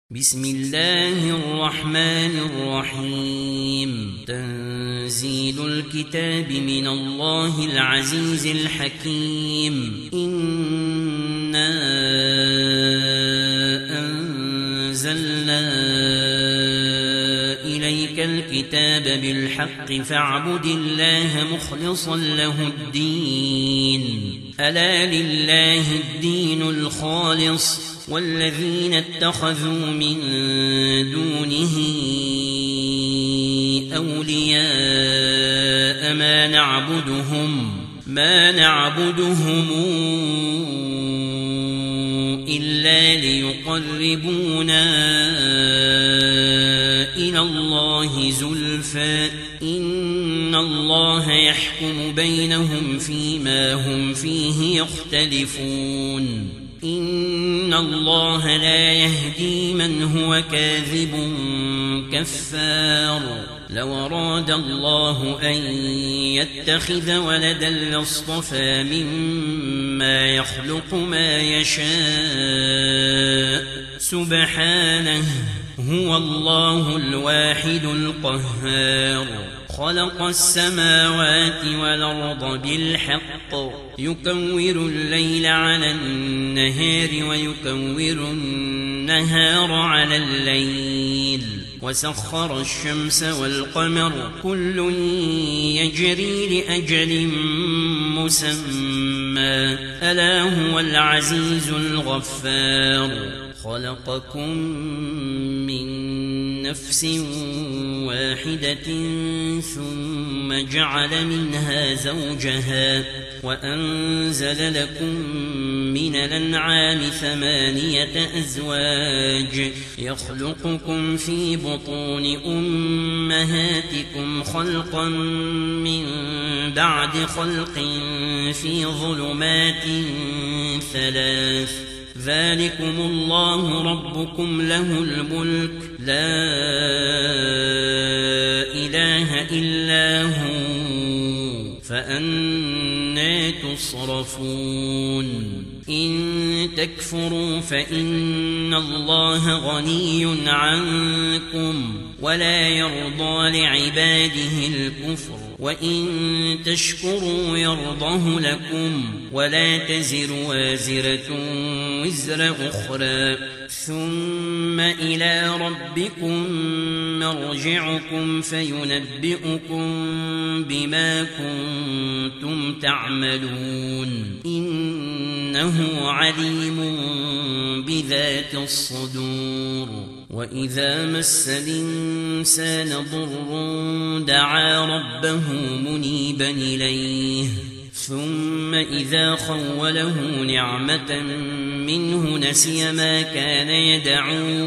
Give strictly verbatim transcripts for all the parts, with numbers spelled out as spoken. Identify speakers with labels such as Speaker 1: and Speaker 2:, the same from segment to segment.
Speaker 1: بسم الله الرحمن الرحيم تنزيل الكتاب من الله العزيز الحكيم إنا أنزلنا إليك الكتاب بالحق فاعبد الله مخلصا له الدين ألا لله الدين الخالص والذين اتخذوا من دونه أولياء ما نعبدهم ما نعبدهم إلا ليقربونا إلى الله زلفى إن الله يحكم بينهم فيما هم فيه يختلفون إن الله لا يهدي من هو كاذب كفار لو أراد الله أن يتخذ ولدا لاصطفى مما يخلق ما يشاء سبحانه هو الله الواحد القهار خلق السماوات والأرض بالحق يكور الليل على النهار ويكور النهار على الليل وسخر الشمس والقمر كل يجري لأجل مسمى ألا هو العزيز الغفار خلقكم من نفس واحدة ثم جعل منها زوجها وأنزل لكم من الأنعام ثمانية أزواج يخلقكم في بطون أمهاتكم خلقا من بعد خلق في ظلمات ثلاث ذلكم الله ربكم له الملك لا إله إلا هو فأنى تصرفون إن تكفروا فإن الله غني عنكم ولا يرضى لعباده الكفر وإن تشكروا يرضه لكم ولا تزر وازرة وزر أخرى ثم إلى ربكم مرجعكم فينبئكم بما كنتم تعملون إنه عليم بذات الصدور وإذا مس الإنسان ضر دعا ربه منيبا إليه ثم إذا خوله نعمة منه نسي ما كان يدعو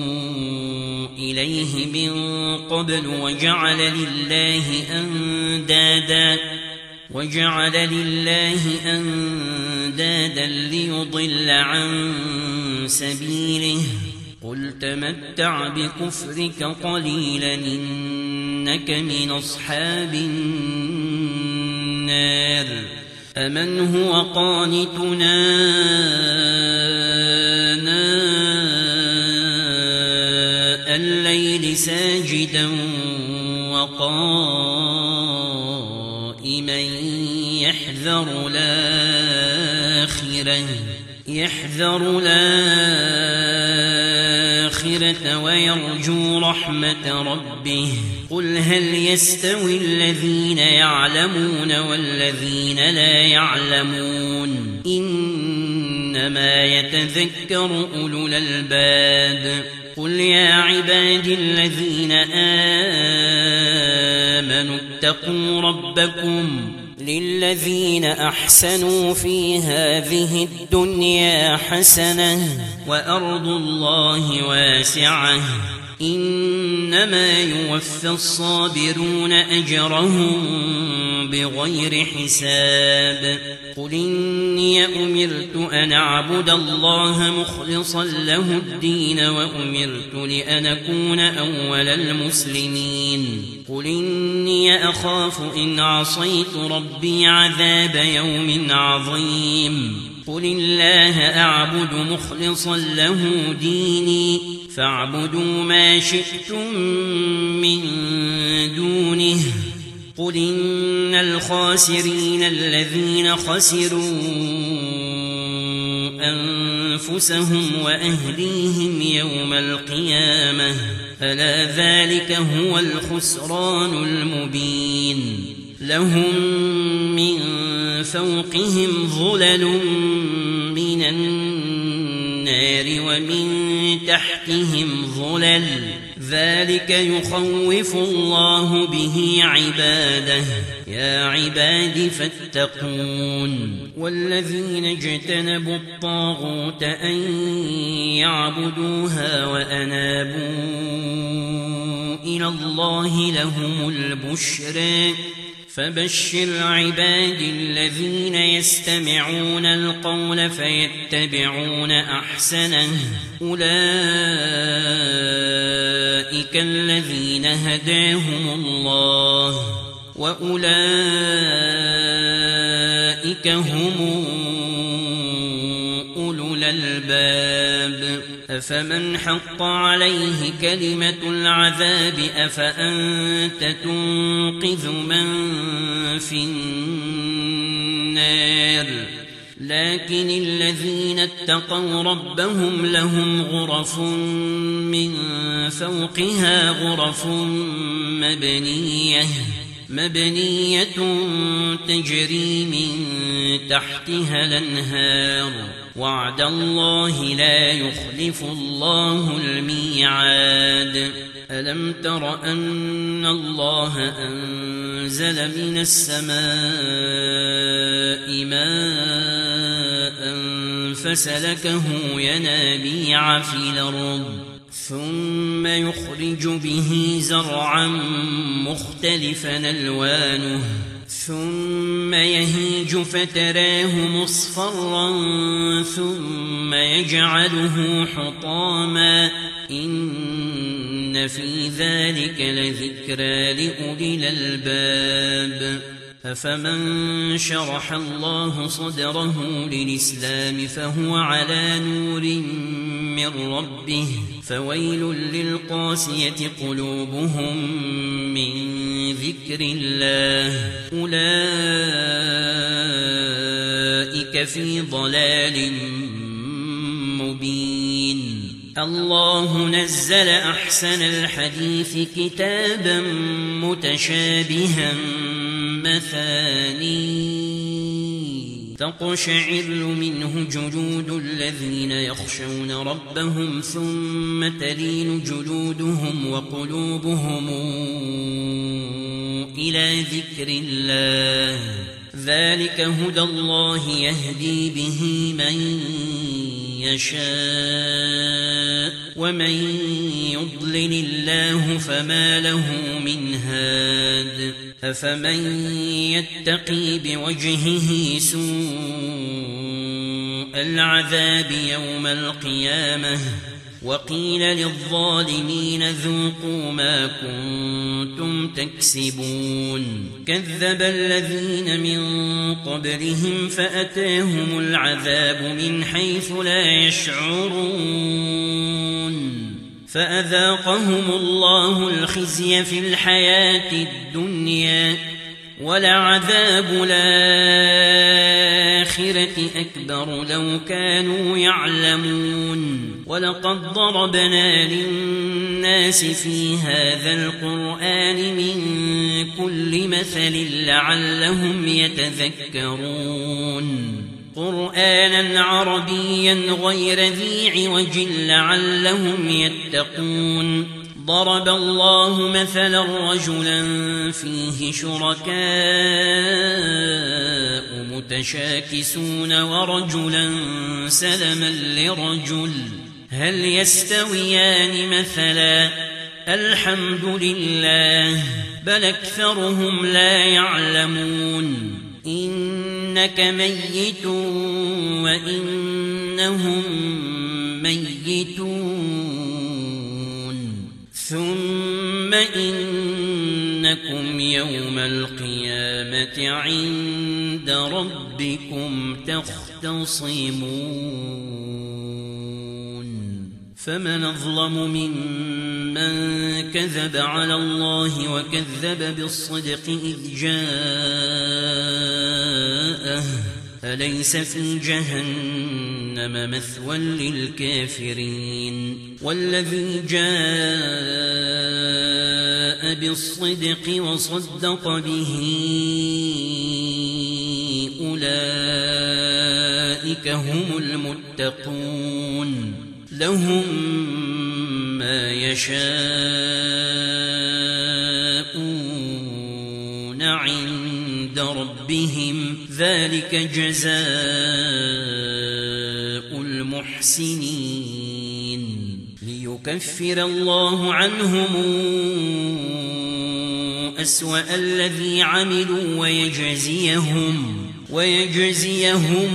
Speaker 1: إليه من قبل وجعل لله أندادا وجعل لله أندادا ليضل عن سبيله قل تمتع بكفرك قليلا إنك من أصحاب النار أمن هو قانتنا آناء الليل ساجدا وقائما يحذر الآخرة يحذر الآخرة ويرجو رحمة ربه قل هل يستوي الذين يعلمون والذين لا يعلمون إنما يتذكر أولو الألباب قل يا عبادي الذين آمنوا اتقوا ربكم للذين أحسنوا في هذه الدنيا حسنة وأرض الله واسعة إنما يوفى الصابرون أجرهم بغير حساب قل إني أمرت أن أعبد الله مخلصا له الدين وأمرت لأن أكون أول المسلمين قل إني أخاف إن عصيت ربي عذاب يوم عظيم قل الله أعبد مخلصا له ديني فاعبدوا ما شئتم من دونه قل إن الخاسرين الذين خسروا أنفسهم وأهليهم يوم القيامة ألا ذلك هو الخسران المبين لهم من فوقهم ظلل من النار ومن تحتهم ظلل ذلك يخوف الله به عباده يا عباد فاتقون والذين اجتنبوا الطاغوت أن يعبدوها وأنابوا إلى الله لهم البشرى فبشر عبادي الذين يستمعون القول فيتبعون أحسنه أولئك الذين هداهم الله وأولئك هم أولو الألباب أفمن حق عليه كلمة العذاب أفأنت تنقذ من في النار لكن الذين اتقوا ربهم لهم غرف من فوقها غرف مبنية مبنية تجري من تحتها الأنهار وعد الله لا يخلف الله الميعاد ألم تر أن الله أنزل من السماء ماء فسلكه ينابيع في الأرض ثم يخرج به زرعا مختلفا ألوانه ثم يهيج فتراه مصفرا ثم يجعله حطاما إن في ذلك لذكرى لأولي الألباب أفمن شرح الله صدره للإسلام فهو على نور من ربه فويل للقاسية قلوبهم من ذكر الله أولئك في ضلال مبين الله نزل أحسن الحديث كتابا متشابها مثاني تقشعر منه جلود الذين يخشون ربهم ثم تلين جلودهم وقلوبهم إلى ذكر الله ذلك هدى الله يهدي به من يشاء ومن يضلل الله فما له من هاد أفمن يتقي بوجهه سوء العذاب يوم القيامة وقيل للظالمين ذوقوا ما كنتم تكسبون كذب الذين من قبلهم فأتاهم العذاب من حيث لا يشعرون فأذاقهم الله الخزي في الحياة الدنيا ولعذاب الآخرة أكبر لو كانوا يعلمون ولقد ضربنا للناس في هذا القرآن من كل مثل لعلهم يتذكرون قرآنا عربيا غير ذي عوج لعلهم يتقون ضرب الله مثلا رجلا فيه شركاء متشاكسون ورجلا سلما لرجل هل يستويان مثلا الحمد لله بل أكثرهم لا يعلمون إنك ميت وإنهم ميتون ثم إنكم يوم القيامة عند ربكم تختصرون يختصمون فمن أظلم ممن كذب على الله وكذب بالصدق إذ جاءه أليس في جهنم مثوى للكافرين والذي جاء بالصدق وصدق به أولئك هم المتقون لهم ما يشاءون عند ربهم ذلك جزاء المحسنين ليكفر الله عنهم أسوأ الذي عملوا ويجزيهم ويجزيهم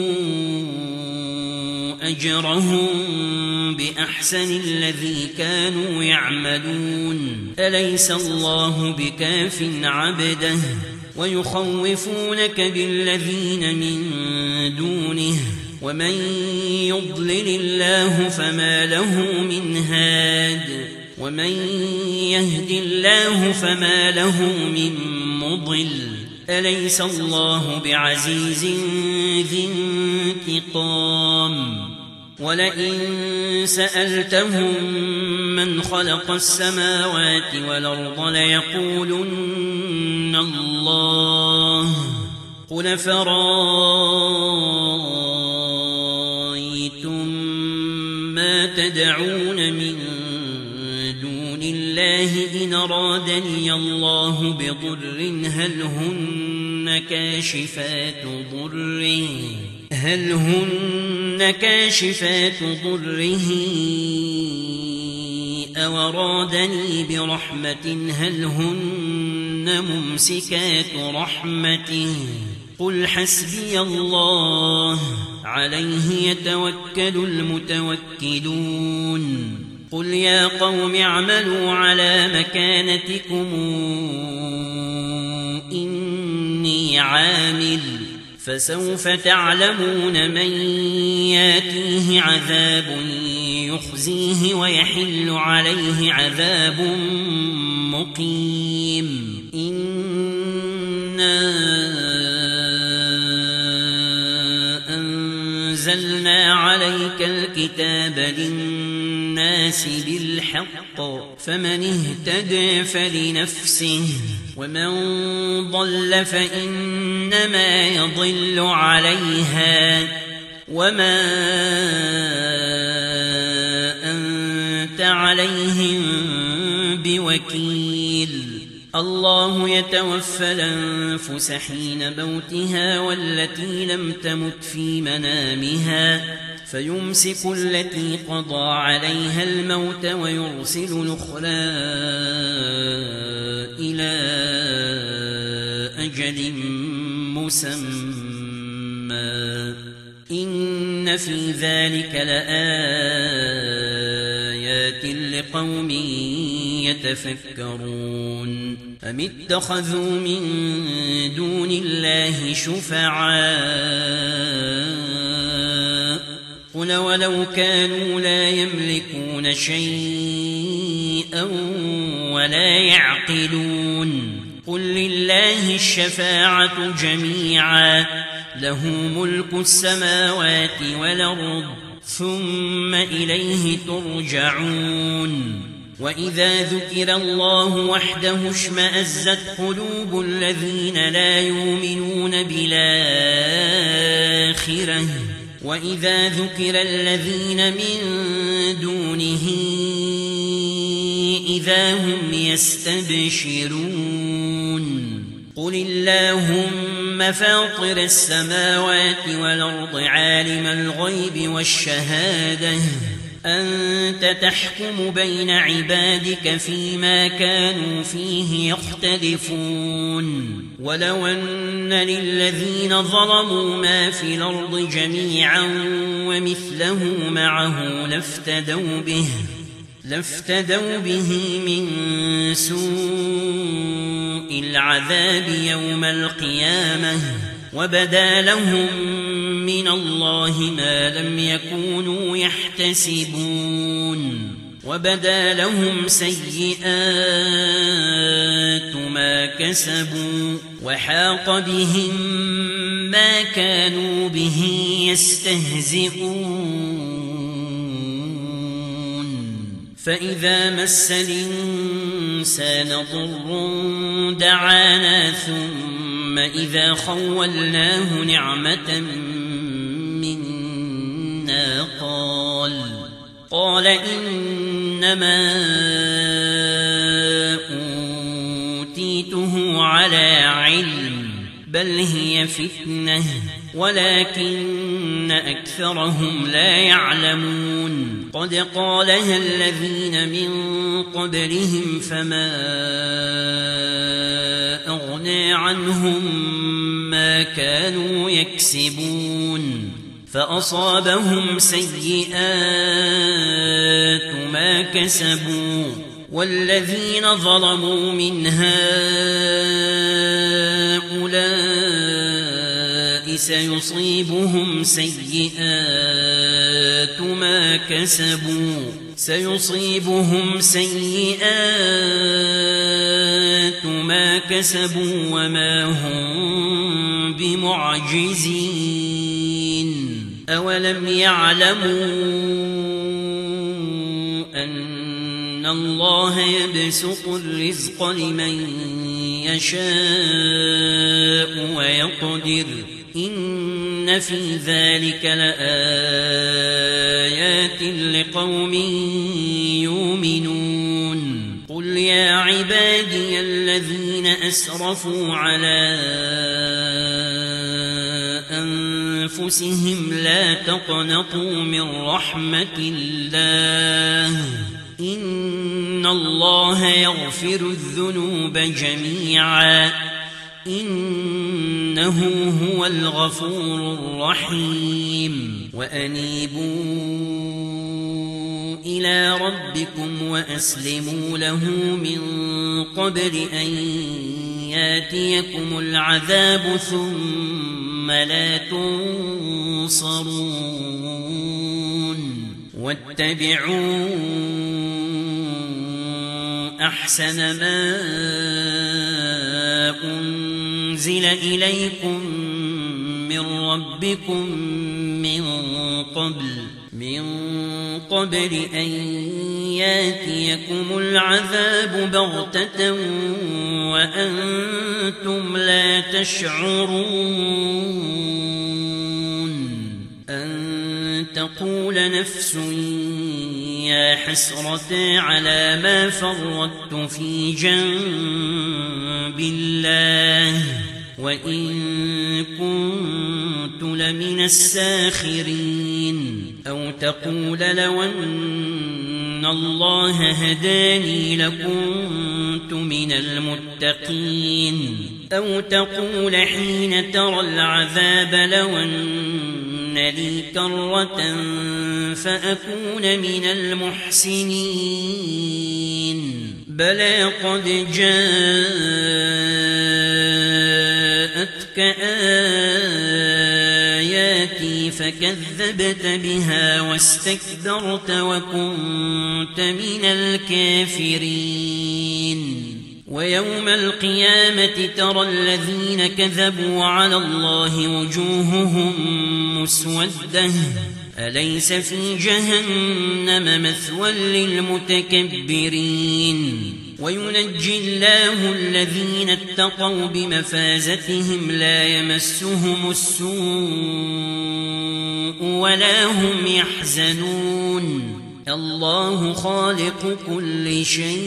Speaker 1: أجرهم بأحسن الذي كانوا يعملون أليس الله بكاف عبده ويخوفونك بالذين من دونه ومن يضلل الله فما له من هاد ومن يهد الله فما له من مضل أليس الله بعزيز ذي انتقام ولئن سألتهم من خلق السماوات والأرض ليقولن الله قل فرأيتم ما تدعون من دون الله إن أرادني الله بضر هل هن كاشفات ضره هل هن كاشفات ضره أو أرادني برحمة هل هن ممسكات رحمته قل حسبي الله عليه يتوكل المتوكلون قل يا قوم اعملوا على مكانتكم إني عامل فسوف تعلمون من ياتيه عذاب يخزيه ويحل عليه عذاب مقيم إنا أنزلنا عليك الكتاب للناس بالحق فمن اهتدى فلنفسه ومن ضل فإنما يضل عليها وما أنت عليهم بوكيل الله يتوفى الأنفس حين موتها والتي لم تمت في منامها فيمسك التي قضى عليها الموت ويرسل الأخرى إلى أجل مسمى إن في ذلك لآيات لقوم يتفكرون أم اتخذوا من دون الله شفعاء قل ولو كانوا لا يملكون شيئا ولا يعقلون قل لله الشفاعة جميعا له ملك السماوات والأرض ثم إليه ترجعون وإذا ذكر الله وحده اشمأزت قلوب الذين لا يؤمنون بالآخرة وإذا ذكر الذين من دونه إذا هم يستبشرون قل اللهم فاطر السماوات والأرض عالم الغيب والشهادة أنت تحكم بين عبادك فيما كانوا فيه يختلفون ولو أن للذين ظلموا ما في الأرض جميعا ومثله معه لافتدوا به لافتدوا به من سوء العذاب يوم القيامة وبدا لهم من الله ما لم يكونوا يحتسبون وبدا لهم سيئات ما كسبوا وحاق بهم ما كانوا به يستهزئون فإذا مس الإنسان ضر دعانا ثم إذا خولناه نعمة منا قال قال إنما أوتيته على علم بل هي فتنة ولكن أكثرهم لا يعلمون قد قالها الذين من قبلهم فما أغنى عنهم ما كانوا يكسبون فأصابهم سيئات ما كسبوا والذين ظلموا من هؤلاء سيصيبهم سيئات ما كسبوا سيصيبهم سيئات ما كسبوا وما هم بمعجزين أولم يعلموا أن الله يبسط الرزق لمن يشاء ويقدر إن في ذلك لآيات لقوم يؤمنون قل يا عبادي الذين أسرفوا على أنفسهم لا تقنطوا من رحمة الله إن الله يغفر الذنوب جميعا إنه هو الغفور الرحيم وأنيبوا إلى ربكم وأسلموا له من قبل أن ياتيكم العذاب ثم لا تنصرون واتبعوا أحسن ما أنزل إليكم من ربكم من قبل من قبل أن ياتيكم العذاب بغتة وأنتم لا تشعرون أن تقول نفس يا حسرة على ما فرطت في جنب الله وإن كنت لمن الساخرين أو تقول لو أن الله هداني لكنت من المتقين أو تقول حين ترى العذاب لو أن لي كرة فأكون من المحسنين بلى قد جاءتك آياتي فكذبت بها واستكبرت وكنت من الكافرين ويوم القيامة ترى الذين كذبوا على الله وجوههم مسودة أليس في جهنم مثوى للمتكبرين وينجي الله الذين اتقوا بمفازتهم لا يمسهم السوء ولا هم يحزنون الله خالق كل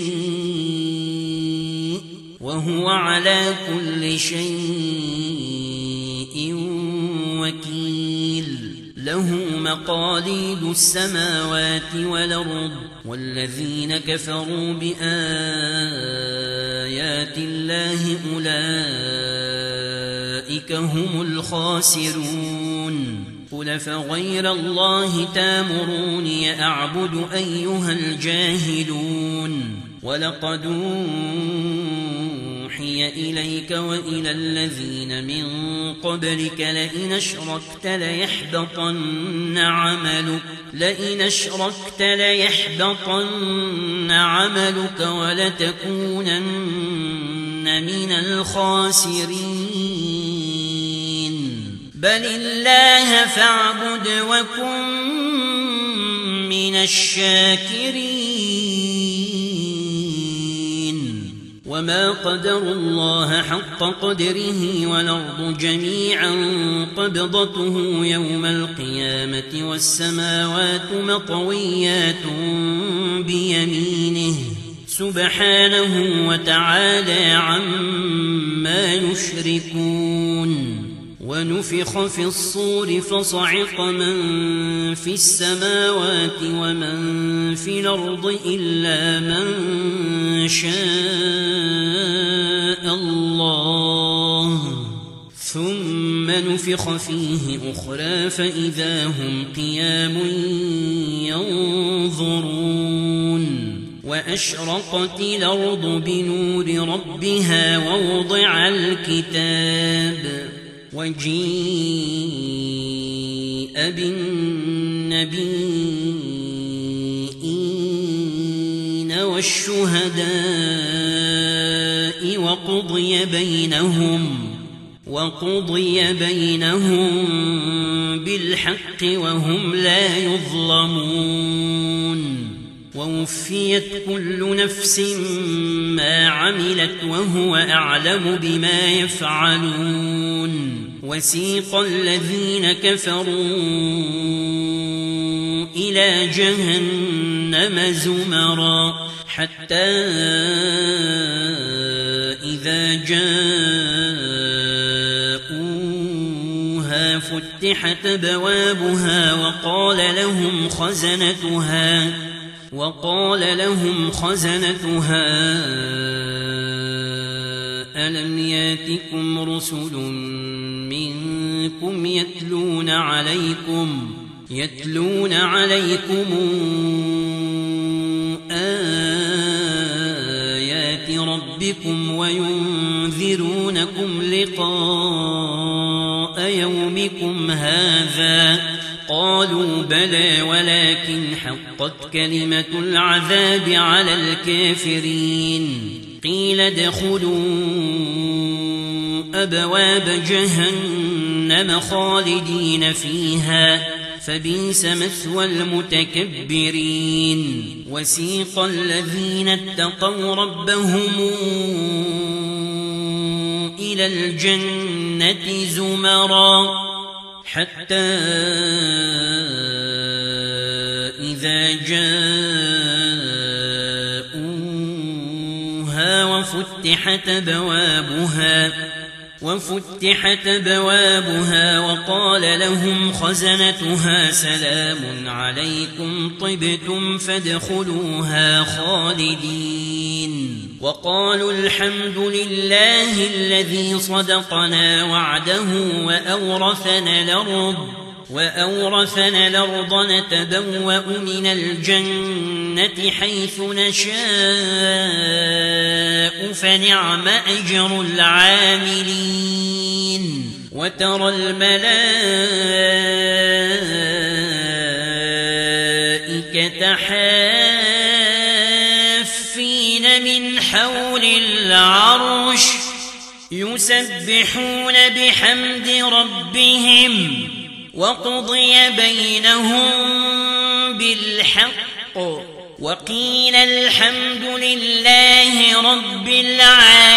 Speaker 1: شيء وهو على كل شيء وكيل له مقاليد السماوات والأرض والذين كفروا بآيات الله أولئك هم الخاسرون قل فغير الله تامروني أعبد أيها الجاهلون ولقد أوحي أوحي إليك وإلى الذين من قبلك لئن أشركت ليحبطن عملك لئن أشركت ليحبطن عملك ولتكونن من الخاسرين بل الله فاعبد وكن من الشاكرين وما قدروا الله حق قدره والأرض جميعا قبضته يوم القيامة والسماوات مطويات بيمينه سبحانه وتعالى عما يشركون ونفخ في الصور فصعق من في السماوات ومن في الأرض إلا من شاء الله ثم نفخ فيه أخرى فإذا هم قيام ينظرون وأشرقت الأرض بنور ربها ووضع الكتاب وجيء بالنبيين والشهداء وقضي بينهم وقضي بينهم بالحق وهم لا يظلمون ووفيت كل نفس ما عملت وهو أعلم بما يفعلون وسيق الذين كفروا إلى جهنم زمرا حتى إذا جاءوها فتحت بوابها وقال لهم خزنتها وقال لهم خزنتها ألم ياتكم رسل منكم يتلون عليكم يتلون عليكم آيات ربكم وينذرونكم لقاء يومكم هذا قالوا بلى ولكن حقت كلمة العذاب على الكافرين قيل ادخلوا أبواب جهنم خالدين فيها فبئس مثوى المتكبرين وسيق الذين اتقوا ربهم إلى الجنة زمرا حتى إذا جاءوها وفتحت بوابها وفتحت بوابها وقال لهم خزنتها سلام عليكم طبتم فادخلوها خالدين وقالوا الحمد لله الذي صدقنا وعده وأورثنا الأرض وأورثنا الأرض نتبوأ من الجنة حيث نشاء فنعم أجر العاملين وترى الملائكة حافين من حول العرش يسبحون بحمد ربهم وقضي بينهم بالحق وقيل الحمد لله رب العالمين